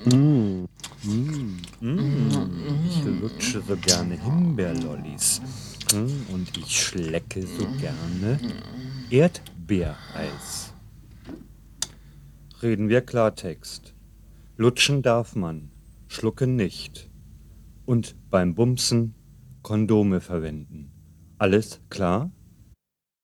Mm. Ich lutsche so gerne Himbeerlollis. Und ich schlecke so gerne Erdbeereis. Reden wir Klartext. Lutschen darf man, schlucken nicht. Und beim Bumsen Kondome verwenden. Alles klar?